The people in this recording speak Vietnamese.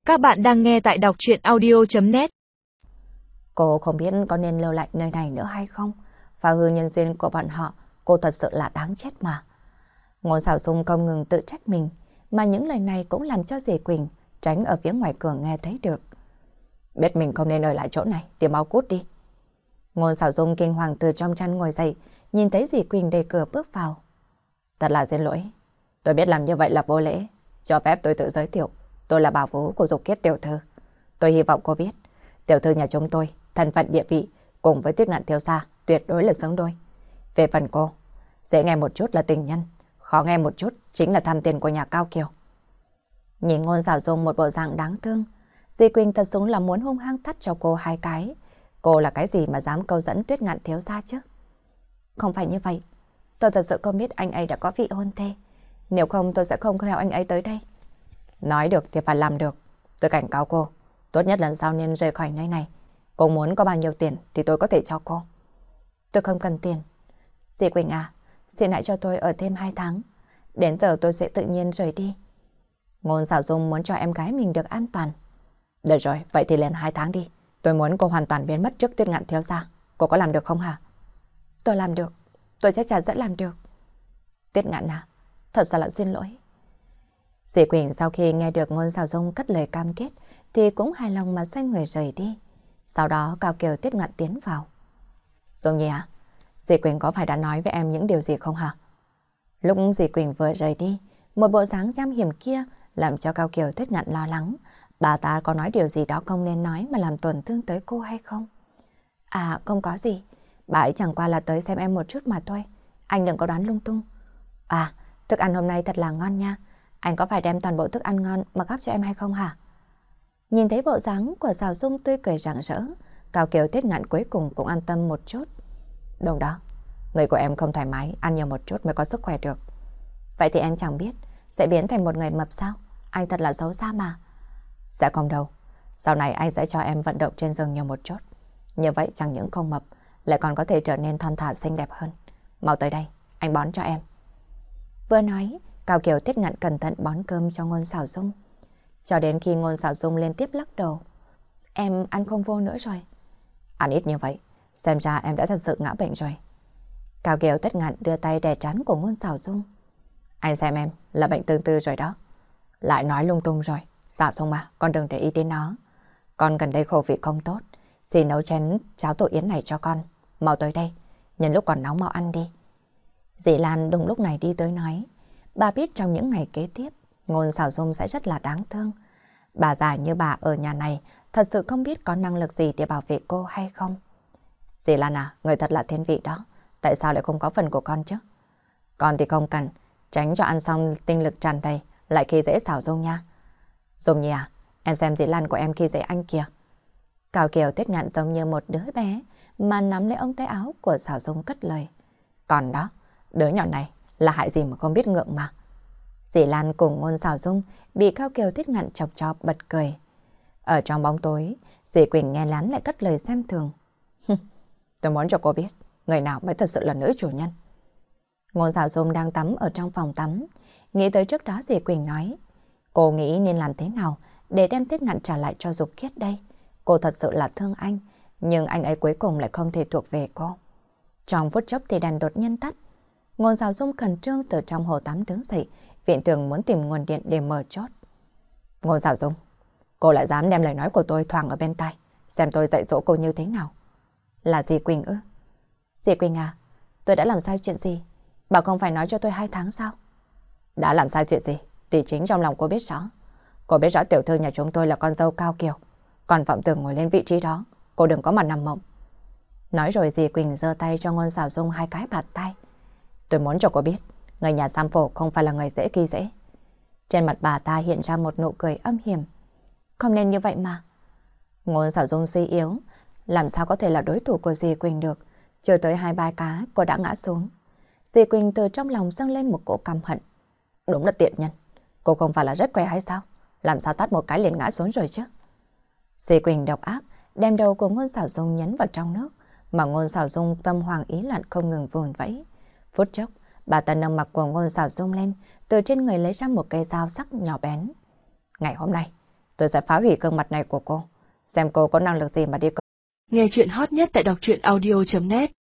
Các bạn đang nghe tại đọc truyện audio.net. Cô không biết có nên lưu lại nơi này nữa hay không. Phá hư nhân duyên của bọn họ, cô thật sự là đáng chết mà. Ngôn Sảo Dung không ngừng tự trách mình, mà những lời này cũng làm cho dì Quỳnh tránh ở phía ngoài cửa nghe thấy được. Biết mình không nên ở lại chỗ này thì mau cút đi. Ngôn Sảo Dung kinh hoàng từ trong chăn ngồi dậy, nhìn thấy dì Quỳnh đẩy cửa bước vào. Thật là xin lỗi, tôi biết làm như vậy là vô lễ. Cho phép tôi tự giới thiệu, tôi là bà vú của Dục Kiết tiểu thư. Tôi hy vọng cô biết, tiểu thư nhà chúng tôi, thân phận địa vị cùng với Tuyết Ngạn thiếu gia tuyệt đối là xứng đôi. Về phần cô, dễ nghe một chút là tình nhân, khó nghe một chút chính là tham tiền của nhà Cao Kiều. Nhìn Ngôn Sảo Dung một bộ dạng đáng thương, dì Quỳnh thật sự là muốn hung hăng thắt cho cô hai cái. Cô là cái gì mà dám câu dẫn Tuyết Ngạn thiếu gia chứ? Không phải như vậy, tôi thật sự không biết anh ấy đã có vị hôn thê. Nếu không tôi sẽ không theo anh ấy tới đây. Nói được thì phải làm được. Tôi cảnh cáo cô, tốt nhất lần sau nên rời khỏi nơi này. Cô muốn có bao nhiêu tiền thì tôi có thể cho cô. Tôi không cần tiền. Dì Quỳnh à, xin hãy cho tôi ở thêm 2 tháng. Đến giờ tôi sẽ tự nhiên rời đi. Ngôn Sảo Dung muốn cho em gái mình được an toàn. Được rồi, vậy thì liền 2 tháng đi. Tôi muốn cô hoàn toàn biến mất trước Tuyết Ngạn thiếu gia. Cô có làm được không hả? Tôi làm được. Tôi chắc chắn sẽ làm được. Tuyết Ngạn à, thật ra là xin lỗi. Dì Quỳnh sau khi nghe được Ngôn Sảo Dung cất lời cam kết thì cũng hài lòng mà xoay người rời đi. Sau đó Cao Kiều Tuyết Ngạn tiến vào. Dung Nhi à, dì Quỳnh có phải đã nói với em những điều gì không hả? Lúc dì Quỳnh vừa rời đi, một bộ dáng nham hiểm kia làm cho Cao Kiều Tuyết Ngạn lo lắng. Bà ta có nói điều gì đó không nên nói mà làm tổn thương tới cô hay không? À, không có gì. Bà ấy chẳng qua là tới xem em một chút mà thôi. Anh đừng có đoán lung tung. À, thức ăn hôm nay thật là ngon nha. Anh có phải đem toàn bộ thức ăn ngon mà gắp cho em hay không hả? Nhìn thấy bộ dáng của Sảo Dung tươi cười rạng rỡ, Cao Kiều Tuyết Ngạn cuối cùng cũng an tâm một chút. Đúng đó, người của em không thoải mái, ăn nhiều một chút mới có sức khỏe được. Vậy thì em chẳng biết, sẽ biến thành một người mập sao? Anh thật là xấu xa mà. Sẽ không đâu, sau này anh sẽ cho em vận động trên giường nhiều một chút. Như vậy chẳng những không mập, lại còn có thể trở nên thon thả xinh đẹp hơn. Mau tới đây, anh bón cho em. Vừa nói, Cao Kiều Tuyết Ngạn cẩn thận bón cơm cho Ngôn Sảo Dung. Cho đến khi Ngôn Sảo Dung liên tiếp lắc đầu. Em ăn không vô nữa rồi. Ăn ít như vậy, xem ra em đã thật sự ngã bệnh rồi. Cao Kiều Tuyết Ngạn đưa tay đè trán của Ngôn Sảo Dung. Anh xem em là bệnh tương tư rồi đó. Lại nói lung tung rồi. Sảo Dung mà, con đừng để ý đến nó. Con gần đây khẩu vị không tốt. Dì nấu chén cháo tổ yến này cho con. Mau tới đây, nhân lúc còn nóng mau ăn đi. Dì Lan đúng lúc này đi tới nói. Bà biết trong những ngày kế tiếp, Ngôn Sảo Dung sẽ rất là đáng thương. Bà già như bà ở nhà này thật sự không biết có năng lực gì để bảo vệ cô hay không. Dì Lan à, người thật là thiên vị đó. Tại sao lại không có phần của con chứ? Con thì không cần, tránh cho ăn xong tinh lực tràn đầy, lại khi dễ Sảo Dung nha. Dung Nhi à, em xem dì Lan của em khi dễ anh kìa. Cao Kiều Tuyết Ngạn giống như một đứa bé mà nắm lấy ống tay áo của Sảo Dung cất lời. Còn đó, đứa nhỏ này là hại gì mà không biết ngượng mà. Dì Lan cùng Ngôn Sảo Dung bị Cao Kiều Tuyết Ngạn chọc chọc bật cười. Ở trong bóng tối, dì Quỳnh nghe lén lại cất lời xem thường. Tôi muốn cho cô biết, người nào mới thật sự là nữ chủ nhân. Ngôn Sảo Dung đang tắm ở trong phòng tắm, nghĩ tới trước đó dì Quỳnh nói. Cô nghĩ nên làm thế nào để đem Tuyết Ngạn trả lại cho Dục Kiết đây. Cô thật sự là thương anh, nhưng anh ấy cuối cùng lại không thể thuộc về cô. Trong phút chốc thì đèn đột nhiên tắt. Ngôn Sảo Dung khẩn trương từ trong hồ tắm đứng dậy, viện tưởng muốn tìm nguồn điện để mở chốt. Ngôn Sảo Dung, cô lại dám đem lời nói của tôi thoảng ở bên tai, xem tôi dạy dỗ cô như thế nào. Là dì Quỳnh ư? Dì Quỳnh à, tôi đã làm sai chuyện gì? Bảo không phải nói cho tôi 2 tháng sao? Đã làm sai chuyện gì? Thì chính trong lòng cô biết rõ. Cô biết rõ tiểu thư nhà chúng tôi là con dâu Cao Kiều, còn vọng tưởng ngồi lên vị trí đó, cô đừng có mà nằm mộng. Nói rồi dì Quỳnh giơ tay cho Ngôn Sảo Dung 2 cái bạt tay. Tôi muốn cho cô biết, người nhà Sam Phổ không phải là người dễ khi dễ. Trên mặt bà ta hiện ra một nụ cười âm hiểm. Không nên như vậy mà. Ngôn Sảo Dung suy yếu, làm sao có thể là đối thủ của dì Quỳnh được. Chưa tới 2-3 cá, cô đã ngã xuống. Dì Quỳnh từ trong lòng dâng lên một cỗ căm hận. Đúng là tiện nhân. Cô không phải là rất khỏe hay sao? Làm sao tát một cái liền ngã xuống rồi chứ? Dì Quỳnh độc ác, đem đầu của Ngôn Sảo Dung nhấn vào trong nước, mà Ngôn Sảo Dung tâm hoàng ý loạn không ngừng vùn vẫy. Phút chốc, bà ta nâng mặt của Ngôn Sảo Dung lên, từ trên người lấy ra một cây dao sắc nhỏ bén. Ngày hôm nay, tôi sẽ phá hủy gương mặt này của cô. Xem cô có năng lực gì mà đi. Nghe chuyện hot nhất tại đọc truyện audio.net